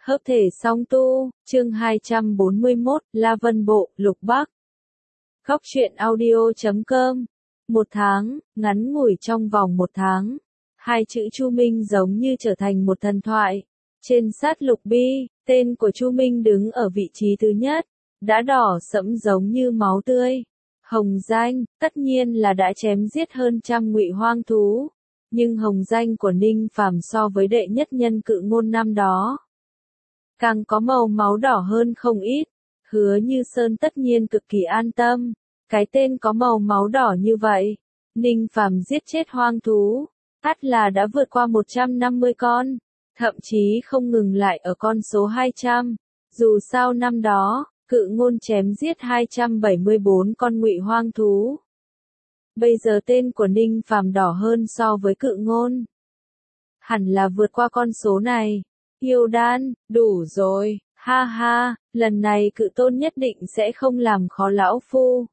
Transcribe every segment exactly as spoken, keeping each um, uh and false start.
Hợp thể song tu, chương hai trăm bốn mươi mốt, La Vân Bộ, Lục Bắc. Góc truyện audio chấm com. Một tháng, ngắn ngủi trong vòng một tháng. Hai chữ Chu Minh giống như trở thành một thần thoại. Trên sát lục bi, tên của Chu Minh đứng ở vị trí thứ nhất, đã đỏ sẫm giống như máu tươi. Hồng danh, tất nhiên là đã chém giết hơn trăm ngụy hoang thú. Nhưng hồng danh của Ninh Phàm so với đệ nhất nhân Cự Ngôn năm đó càng có màu máu đỏ hơn không ít. Hứa Như Sơn tất nhiên cực kỳ an tâm. Cái tên có màu máu đỏ như vậy, Ninh Phàm giết chết hoang thú, ắt là đã vượt qua một trăm năm mươi con, thậm chí không ngừng lại ở con số hai trăm. Dù sao năm đó, Cự Ngôn chém giết hai trăm bảy mươi bốn con ngụy hoang thú. Bây giờ tên của Ninh Phàm đỏ hơn so với Cự Ngôn. Hẳn là vượt qua con số này. Yêu đan, đủ rồi, ha ha, lần này Cự Tôn nhất định sẽ không làm khó lão phu.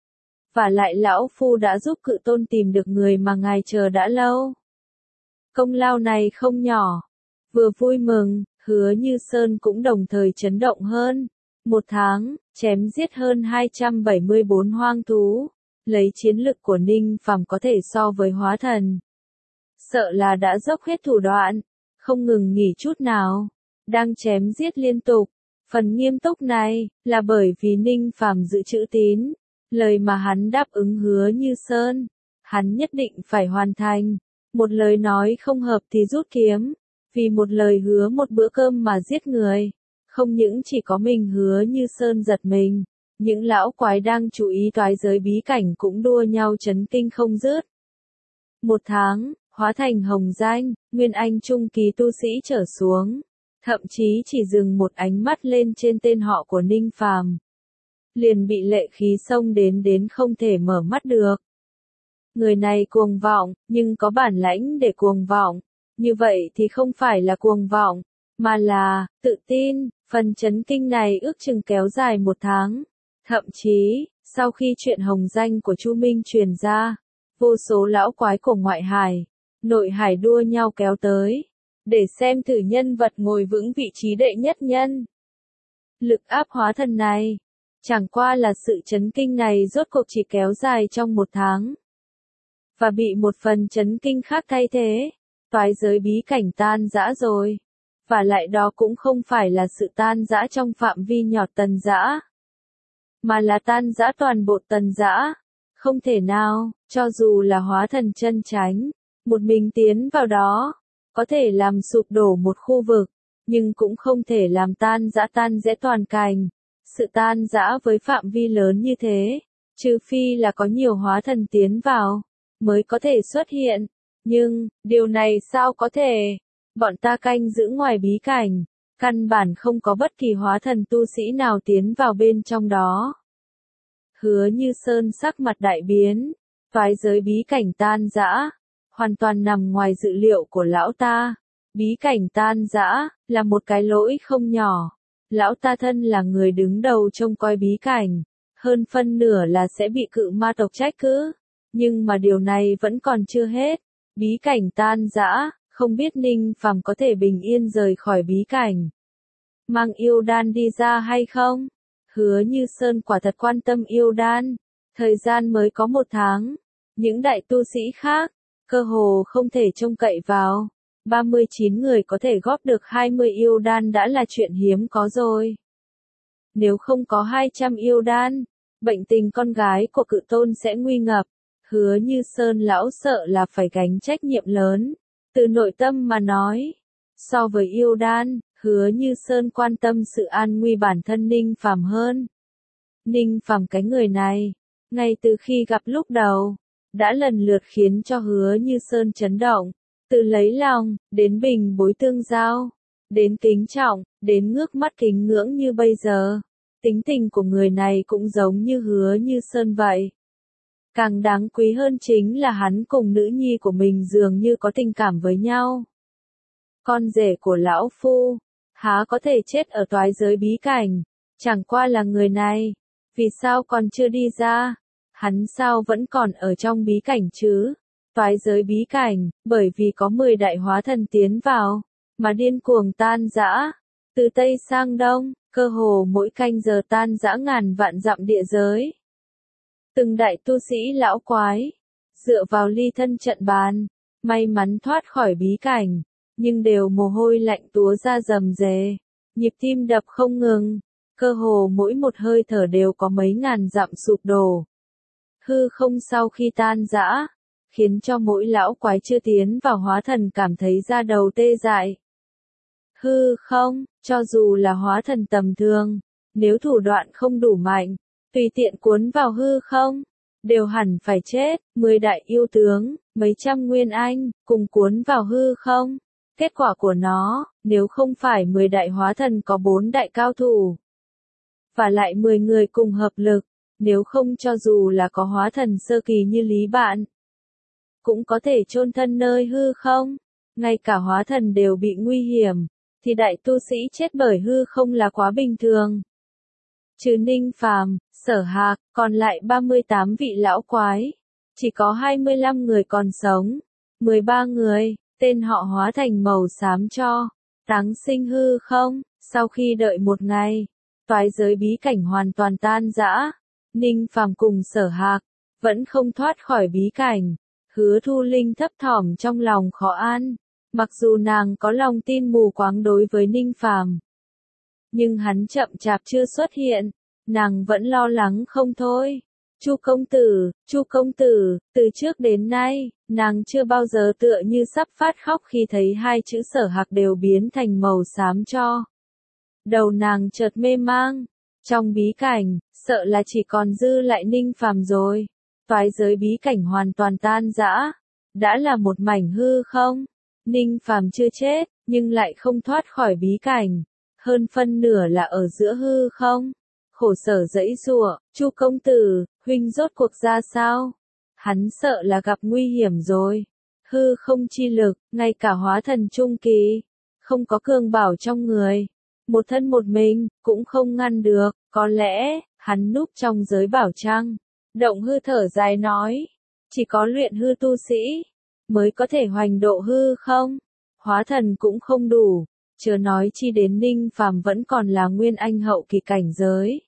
Và lại lão phu đã giúp Cự Tôn tìm được người mà ngài chờ đã lâu. Công lao này không nhỏ. Vừa vui mừng, Hứa Như Sơn cũng đồng thời chấn động hơn. Một tháng, chém giết hơn hai trăm bảy mươi bốn hoang thú. Lấy chiến lực của Ninh Phàm có thể so với hóa thần. Sợ là đã dốc hết thủ đoạn, không ngừng nghỉ chút nào, đang chém giết liên tục. Phần nghiêm túc này, là bởi vì Ninh Phàm giữ chữ tín, lời mà hắn đáp ứng Hứa Như Sơn, hắn nhất định phải hoàn thành. Một lời nói không hợp thì rút kiếm, vì một lời hứa một bữa cơm mà giết người. Không những chỉ có mình Hứa Như Sơn giật mình, những lão quái đang chú ý toái giới bí cảnh cũng đua nhau chấn kinh không dứt. Một tháng, hóa thành hồng danh, nguyên anh trung kỳ tu sĩ trở xuống, thậm chí chỉ dừng một ánh mắt lên trên tên họ của Ninh Phàm, liền bị lệ khí xông đến đến không thể mở mắt được. Người này cuồng vọng, nhưng có bản lãnh để cuồng vọng, như vậy thì không phải là cuồng vọng, mà là tự tin. Phần chấn kinh này ước chừng kéo dài một tháng. Thậm chí, sau khi chuyện hồng danh của Chu Minh truyền ra, vô số lão quái của ngoại hải, nội hải đua nhau kéo tới, để xem thử nhân vật ngồi vững vị trí đệ nhất nhân. Lực áp hóa thần này, chẳng qua là sự chấn kinh này rốt cuộc chỉ kéo dài trong một tháng. Và bị một phần chấn kinh khác thay thế, toái giới bí cảnh tan rã rồi. Và lại đó cũng không phải là sự tan rã trong phạm vi nhỏ tần dã, mà là tan rã toàn bộ tần dã. Không thể nào, cho dù là hóa thần chân chánh, một mình tiến vào đó, có thể làm sụp đổ một khu vực, nhưng cũng không thể làm tan rã tan rẽ toàn cảnh. Sự tan rã với phạm vi lớn như thế, trừ phi là có nhiều hóa thần tiến vào, mới có thể xuất hiện. Nhưng, điều này sao có thể? Bọn ta canh giữ ngoài bí cảnh, căn bản không có bất kỳ hóa thần tu sĩ nào tiến vào bên trong đó. Hứa Như Sơn sắc mặt đại biến, toái giới bí cảnh tan rã, hoàn toàn nằm ngoài dự liệu của lão ta. Bí cảnh tan rã, là một cái lỗi không nhỏ. Lão ta thân là người đứng đầu trông coi bí cảnh, hơn phân nửa là sẽ bị cự ma tộc trách cứ. Nhưng mà điều này vẫn còn chưa hết. Bí cảnh tan rã, không biết Ninh Phàm có thể bình yên rời khỏi bí cảnh, mang yêu đan đi ra hay không? Hứa Như Sơn quả thật quan tâm yêu đan. Thời gian mới có một tháng, những đại tu sĩ khác, cơ hồ không thể trông cậy vào. ba mươi chín người có thể góp được hai mươi yêu đan đã là chuyện hiếm có rồi. Nếu không có hai trăm yêu đan, bệnh tình con gái của Cự Tôn sẽ nguy ngập. Hứa Như Sơn lão sợ là phải gánh trách nhiệm lớn. Từ nội tâm mà nói, so với yêu đan, Hứa Như Sơn quan tâm sự an nguy bản thân Ninh Phàm hơn. Ninh Phàm cái người này, ngay từ khi gặp lúc đầu, đã lần lượt khiến cho Hứa Như Sơn chấn động. Từ lấy lòng, đến bình bối tương giao, đến kính trọng, đến ngước mắt kính ngưỡng như bây giờ. Tính tình của người này cũng giống như Hứa Như Sơn vậy. Càng đáng quý hơn chính là hắn cùng nữ nhi của mình dường như có tình cảm với nhau. Con rể của lão phu, há có thể chết ở toái giới bí cảnh, chẳng qua là người này, vì sao còn chưa đi ra? Hắn sao vẫn còn ở trong bí cảnh chứ? Toái giới bí cảnh, bởi vì có mười đại hóa thần tiến vào, mà điên cuồng tan rã. Từ Tây sang Đông, cơ hồ mỗi canh giờ tan rã ngàn vạn dặm địa giới. Từng đại tu sĩ lão quái, dựa vào ly thân trận bàn, may mắn thoát khỏi bí cảnh, nhưng đều mồ hôi lạnh túa ra rầm rề, nhịp tim đập không ngừng, cơ hồ mỗi một hơi thở đều có mấy ngàn dặm sụp đổ. Hư không sau khi tan rã, khiến cho mỗi lão quái chưa tiến vào hóa thần cảm thấy da đầu tê dại. Hư không, cho dù là hóa thần tầm thường, nếu thủ đoạn không đủ mạnh, tùy tiện cuốn vào hư không, đều hẳn phải chết. Mười đại yêu tướng, mấy trăm nguyên anh, cùng cuốn vào hư không. Kết quả của nó, nếu không phải mười đại hóa thần có bốn đại cao thủ, và lại mười người cùng hợp lực, nếu không cho dù là có hóa thần sơ kỳ như Lý Bạn, cũng có thể chôn thân nơi hư không. Ngay cả hóa thần đều bị nguy hiểm, thì đại tu sĩ chết bởi hư không là quá bình thường. Trừ Ninh Phàm, Sở Hạc, còn lại ba mươi tám vị lão quái, chỉ có hai mươi lăm người còn sống. mười ba người, tên họ hóa thành màu xám cho, táng sinh hư không. Sau khi đợi một ngày, toái giới bí cảnh hoàn toàn tan rã, Ninh Phàm cùng Sở Hạc vẫn không thoát khỏi bí cảnh. Hứa Thu Linh thấp thỏm trong lòng khó an, mặc dù nàng có lòng tin mù quáng đối với Ninh Phàm, nhưng hắn chậm chạp chưa xuất hiện, nàng vẫn lo lắng không thôi. Chu công tử, Chu công tử, từ trước đến nay, nàng chưa bao giờ tựa như sắp phát khóc khi thấy hai chữ Sở Hạc đều biến thành màu xám cho. Đầu nàng chợt mê mang, trong bí cảnh, sợ là chỉ còn dư lại Ninh Phàm rồi. Toái giới bí cảnh hoàn toàn tan rã, đã là một mảnh hư không. Ninh Phàm chưa chết, nhưng lại không thoát khỏi bí cảnh, hơn phân nửa là ở giữa hư không. Khổ sở dãy giụa, Chu công tử, huynh rốt cuộc ra sao? Hắn sợ là gặp nguy hiểm rồi. Hư không chi lực, ngay cả hóa thần trung kỳ, không có cường bảo trong người, một thân một mình, cũng không ngăn được. Có lẽ, hắn núp trong giới bảo trăng. Động hư thở dài nói, chỉ có luyện hư tu sĩ, mới có thể hoành độ hư không. Hóa thần cũng không đủ, chớ nói chi đến Ninh Phàm vẫn còn là nguyên anh hậu kỳ cảnh giới.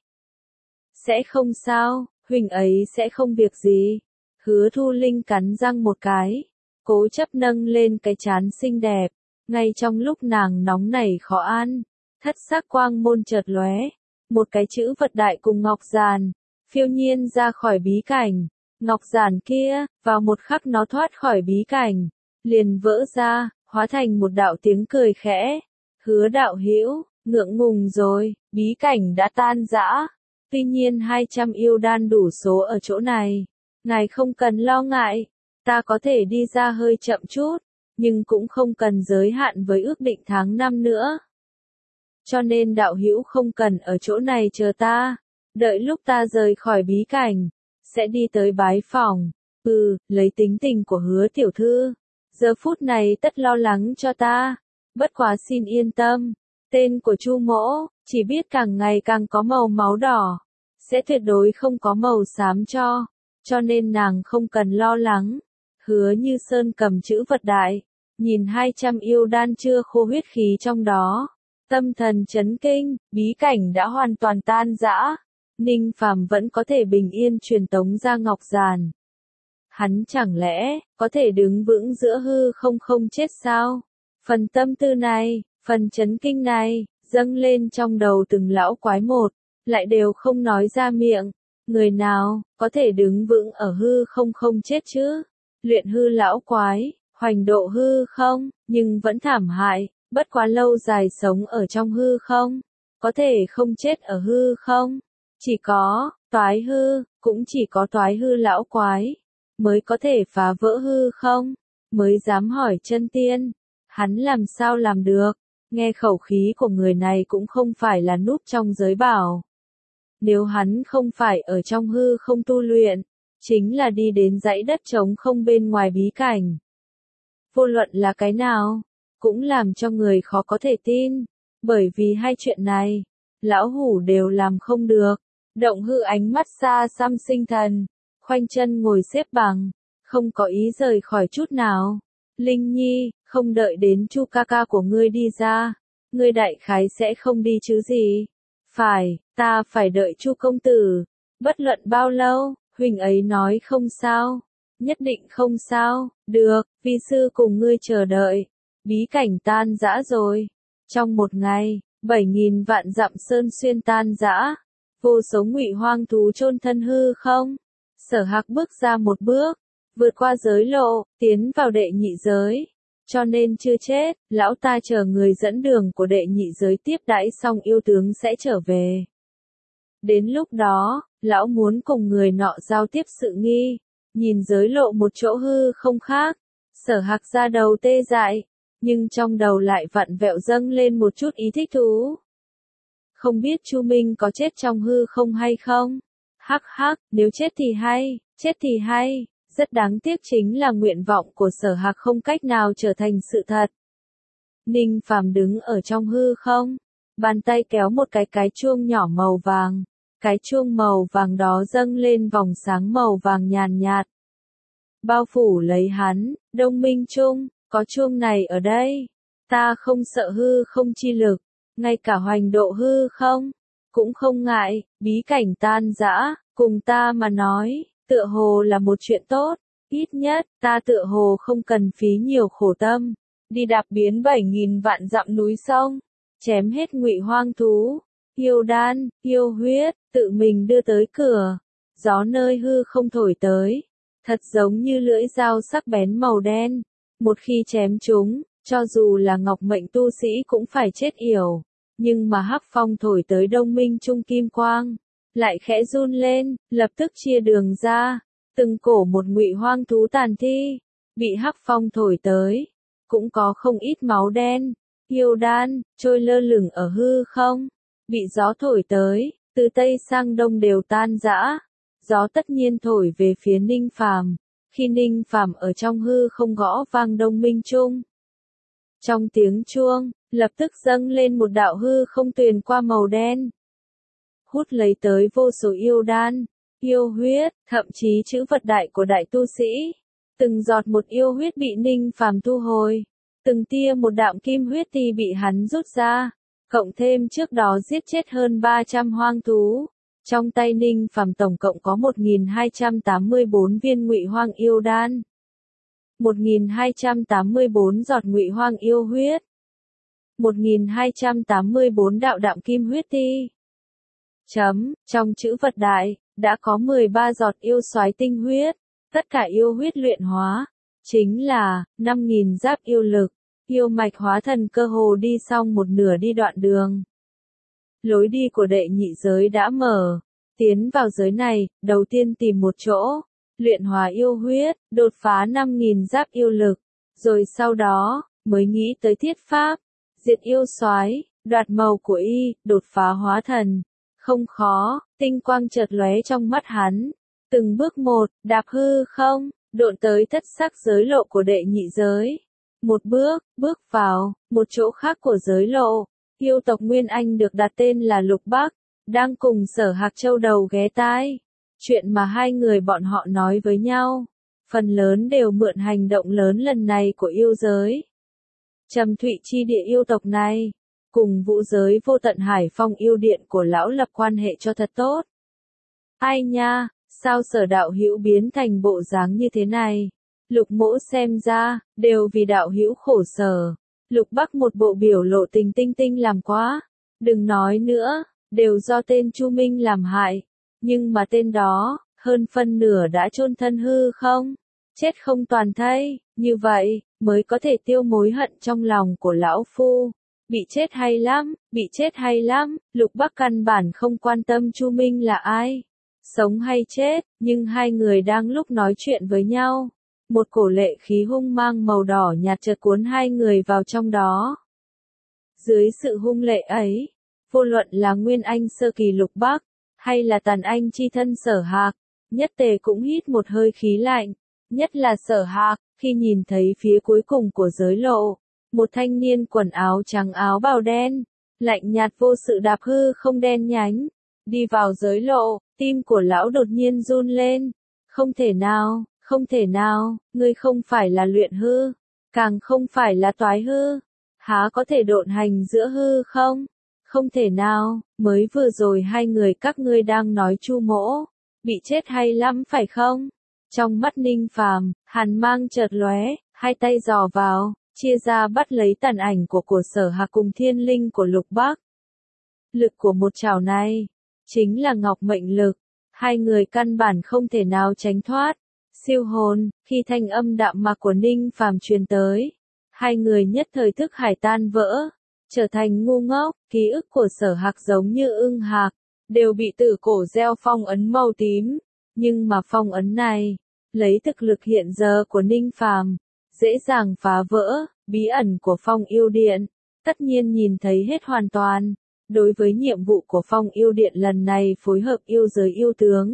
Sẽ không sao, huynh ấy sẽ không việc gì. Hứa Thu Linh cắn răng một cái, cố chấp nâng lên cái trán xinh đẹp. Ngay trong lúc nàng nóng nảy khó an, thất sắc quang môn chợt lóe, một cái chữ vật đại cùng ngọc giàn phiêu nhiên ra khỏi bí cảnh. Ngọc giản kia, vào một khắc nó thoát khỏi bí cảnh, liền vỡ ra, hóa thành một đạo tiếng cười khẽ. Hứa đạo hữu, ngượng ngùng rồi, bí cảnh đã tan rã. Tuy nhiên hai trăm yêu đan đủ số ở chỗ này. Ngài không cần lo ngại, ta có thể đi ra hơi chậm chút, nhưng cũng không cần giới hạn với ước định tháng năm nữa. Cho nên đạo hữu không cần ở chỗ này chờ ta. Đợi lúc ta rời khỏi bí cảnh, sẽ đi tới bái phòng. Ừ, lấy tính tình của Hứa tiểu thư, giờ phút này tất lo lắng cho ta. Bất quá xin yên tâm, tên của Chu mỗ, chỉ biết càng ngày càng có màu máu đỏ, sẽ tuyệt đối không có màu xám cho, cho nên nàng không cần lo lắng. Hứa Như Sơn cầm chữ vật đại, nhìn hai trăm yêu đan chưa khô huyết khí trong đó, tâm thần chấn kinh. Bí cảnh đã hoàn toàn tan rã, Ninh Phàm vẫn có thể bình yên truyền tống ra ngọc giàn. Hắn chẳng lẽ có thể đứng vững giữa hư không không chết sao? Phần tâm tư này, phần chấn kinh này, dâng lên trong đầu từng lão quái một, lại đều không nói ra miệng. Người nào có thể đứng vững ở hư không không chết chứ? Luyện hư lão quái, hoành độ hư không, nhưng vẫn thảm hại, bất quá lâu dài sống ở trong hư không, có thể không chết ở hư không. Chỉ có toái hư, cũng chỉ có toái hư lão quái mới có thể phá vỡ hư không, mới dám hỏi chân tiên. Hắn làm sao làm được? Nghe khẩu khí của người này cũng không phải là núp trong giới bảo. Nếu hắn không phải ở trong hư không tu luyện, chính là đi đến dãy đất trống không bên ngoài bí cảnh. Vô luận là cái nào, cũng làm cho người khó có thể tin, bởi vì hai chuyện này, lão hủ đều làm không được. Động hư ánh mắt xa xăm sinh thần, khoanh chân ngồi xếp bằng, không có ý rời khỏi chút nào. Linh Nhi, không đợi đến Chu ca ca của ngươi đi ra, ngươi đại khái sẽ không đi chứ gì? Phải, ta phải đợi Chu công tử. Bất luận bao lâu, huynh ấy nói không sao. Nhất định không sao, được, vi sư cùng ngươi chờ đợi. Bí cảnh tan rã rồi. Trong một ngày, bảy nghìn vạn dặm sơn xuyên tan rã. Vô số ngụy hoang thú chôn thân hư không. Sở Hạc bước ra một bước, vượt qua giới lộ, tiến vào đệ nhị giới. Cho nên chưa chết, lão ta chờ người dẫn đường của đệ nhị giới tiếp đãi xong yêu tướng sẽ trở về. Đến lúc đó, lão muốn cùng người nọ giao tiếp sự nghi, nhìn giới lộ một chỗ hư không khác. Sở Hạc ra đầu tê dại, nhưng trong đầu lại vặn vẹo dâng lên một chút ý thích thú. Không biết Chu Minh có chết trong hư không hay không? Hắc hắc, nếu chết thì hay, chết thì hay. Rất đáng tiếc chính là nguyện vọng của Sở Hạc không cách nào trở thành sự thật. Ninh Phàm đứng ở trong hư không, bàn tay kéo một cái cái chuông nhỏ màu vàng. Cái chuông màu vàng đó dâng lên vòng sáng màu vàng nhàn nhạt. Bao phủ lấy hắn, Đông Minh Trung, có chuông này ở đây. Ta không sợ hư không chi lực, ngay cả hoành độ hư không, cũng không ngại, bí cảnh tan rã, cùng ta mà nói, tựa hồ là một chuyện tốt, ít nhất, ta tựa hồ không cần phí nhiều khổ tâm, đi đạp biến bảy nghìn vạn dặm núi sông, chém hết ngụy hoang thú, yêu đan, yêu huyết, tự mình đưa tới cửa, gió nơi hư không thổi tới, thật giống như lưỡi dao sắc bén màu đen, một khi chém chúng, cho dù là ngọc mệnh tu sĩ cũng phải chết yểu. Nhưng mà hắc phong thổi tới Đông Minh Trung kim quang, lại khẽ run lên, lập tức chia đường ra, từng cổ một ngụy hoang thú tàn thi, bị hắc phong thổi tới, cũng có không ít máu đen, yêu đan, trôi lơ lửng ở hư không, bị gió thổi tới, từ Tây sang Đông đều tan rã, gió tất nhiên thổi về phía Ninh Phàm, khi Ninh Phàm ở trong hư không gõ vang Đông Minh Trung. Trong tiếng chuông, lập tức dâng lên một đạo hư không tuyền qua màu đen. Hút lấy tới vô số yêu đan, yêu huyết, thậm chí chữ vật đại của đại tu sĩ. Từng giọt một yêu huyết bị Ninh Phàm thu hồi. Từng tia một đạm kim huyết thì bị hắn rút ra. Cộng thêm trước đó giết chết hơn ba trăm hoang thú. Trong tay Ninh Phàm tổng cộng có một nghìn hai trăm tám mươi bốn viên ngụy hoang yêu đan. một nghìn hai trăm tám mươi bốn giọt ngụy hoang yêu huyết. một nghìn hai trăm tám mươi bốn đạo đạm kim huyết ti. Chấm, trong chữ vật đại, đã có mười ba giọt yêu soái tinh huyết, tất cả yêu huyết luyện hóa, chính là, năm nghìn giáp yêu lực, yêu mạch hóa thần cơ hồ đi xong một nửa đi đoạn đường. Lối đi của đệ nhị giới đã mở, tiến vào giới này, đầu tiên tìm một chỗ, luyện hóa yêu huyết, đột phá năm nghìn giáp yêu lực, rồi sau đó, mới nghĩ tới thiết pháp. Diệt yêu soái, đoạt màu của y, đột phá hóa thần. Không khó, tinh quang chợt lóe trong mắt hắn. Từng bước một, đạp hư không, độn tới thất sắc giới lộ của đệ nhị giới. Một bước, bước vào, một chỗ khác của giới lộ. Yêu tộc Nguyên Anh được đặt tên là Lục Bắc, đang cùng Sở Hạc châu đầu ghé tai. Chuyện mà hai người bọn họ nói với nhau, phần lớn đều mượn hành động lớn lần này của yêu giới. Trầm Thụy chi địa yêu tộc này, cùng vũ giới vô tận hải phong yêu điện của lão lập quan hệ cho thật tốt. Ai nha, sao Sở đạo hữu biến thành bộ dáng như thế này? Lục Mỗ xem ra, đều vì đạo hữu khổ sở. Lục Bắc một bộ biểu lộ tình tinh tinh làm quá. Đừng nói nữa, đều do tên Chu Minh làm hại. Nhưng mà tên đó, hơn phân nửa đã chôn thân hư không? Chết không toàn thây, như vậy, mới có thể tiêu mối hận trong lòng của lão phu. Bị chết hay lắm, bị chết hay lắm, Lục Bắc căn bản không quan tâm Chu Minh là ai. Sống hay chết, nhưng hai người đang lúc nói chuyện với nhau. Một cổ lệ khí hung mang màu đỏ nhạt chợt cuốn hai người vào trong đó. Dưới sự hung lệ ấy, vô luận là Nguyên Anh sơ kỳ Lục Bắc, hay là Tàn Anh chi thân Sở Hạc, nhất tề cũng hít một hơi khí lạnh. Nhất là Sở Hạc, khi nhìn thấy phía cuối cùng của giới lộ, một thanh niên quần áo trắng áo bào đen, lạnh nhạt vô sự đạp hư không đen nhánh, đi vào giới lộ, tim của lão đột nhiên run lên. Không thể nào, không thể nào, ngươi không phải là luyện hư, càng không phải là toái hư. há có thể độn hành giữa hư không? Không thể nào, mới vừa rồi hai người các ngươi đang nói Chu Mỗ, bị chết hay lắm phải không? Trong mắt Ninh Phàm, hàn mang chợt lóe, hai tay dò vào, chia ra bắt lấy tàn ảnh của của Sở Hạc cùng thiên linh của Lục Bắc. Lực của một chảo này, chính là ngọc mệnh lực, hai người căn bản không thể nào tránh thoát. Siêu hồn, khi thanh âm đạm mạc của Ninh Phàm truyền tới, hai người nhất thời thức hải tan vỡ, trở thành ngu ngốc, ký ức của Sở Hạc giống như ưng hạc, đều bị tử cổ gieo phong ấn màu tím, nhưng mà phong ấn này, lấy thực lực hiện giờ của Ninh Phàm, dễ dàng phá vỡ, bí ẩn của Phong Yêu Điện, tất nhiên nhìn thấy hết hoàn toàn. Đối với nhiệm vụ của Phong Yêu Điện lần này phối hợp yêu giới yêu tướng,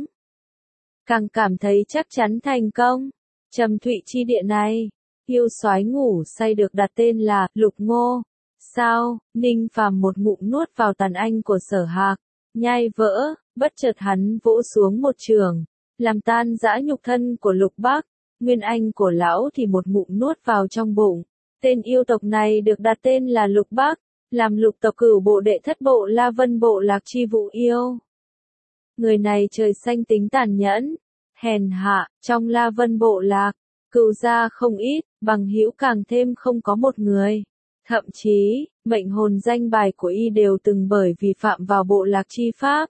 càng cảm thấy chắc chắn thành công. Trầm Thụy chi địa này, yêu soái ngủ say được đặt tên là Lục Ngô. Sao? Ninh Phàm một ngụm nuốt vào tàn anh của Sở Hạc, nhai vỡ, bất chợt hắn vỗ xuống một trường, làm tan rã nhục thân của Lục Bắc. Nguyên anh của lão thì một ngụm nuốt vào trong bụng. Tên yêu tộc này được đặt tên là Lục Bắc, làm lục tộc cửu bộ đệ thất bộ La Vân bộ lạc chi vụ yêu. Người này trời xanh tính tàn nhẫn, hèn hạ, trong La Vân bộ lạc, cừu gia không ít, bằng hữu càng thêm không có một người. Thậm chí, mệnh hồn danh bài của y đều từng bởi vì phạm vào bộ lạc chi pháp,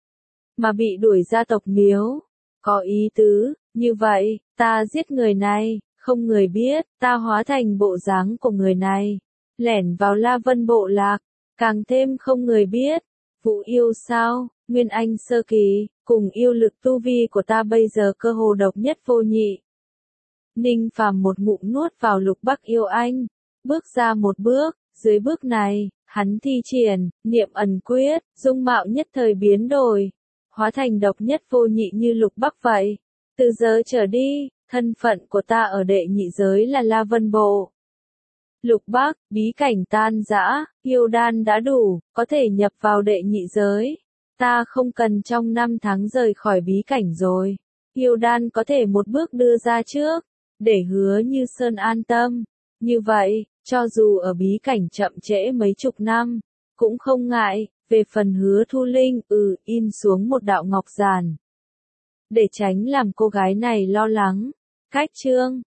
mà bị đuổi ra tộc miếu. Có ý tứ, như vậy, ta giết người này, không người biết, ta hóa thành bộ dáng của người này, lẻn vào La Vân bộ lạc, càng thêm không người biết. Vụ yêu sao, Nguyên Anh sơ kỳ, cùng yêu lực tu vi của ta bây giờ cơ hồ độc nhất vô nhị. Ninh Phàm một ngụm nuốt vào Lục Bắc yêu anh, bước ra một bước, dưới bước này, hắn thi triển, niệm ẩn quyết, dung mạo nhất thời biến đổi, hóa thành độc nhất vô nhị như Lục Bắc vậy. Từ giờ trở đi, thân phận của ta ở đệ nhị giới là La Vân Bộ. Lục Bắc, bí cảnh tan rã, yêu đan đã đủ, có thể nhập vào đệ nhị giới. Ta không cần trong năm tháng rời khỏi bí cảnh rồi. Yêu đan có thể một bước đưa ra trước, để Hứa Như Sơn an tâm. Như vậy, cho dù ở bí cảnh chậm trễ mấy chục năm, cũng không ngại. Về phần Hứa Thu Linh, ừ, in xuống một đạo ngọc giản, để tránh làm cô gái này lo lắng. Cách chương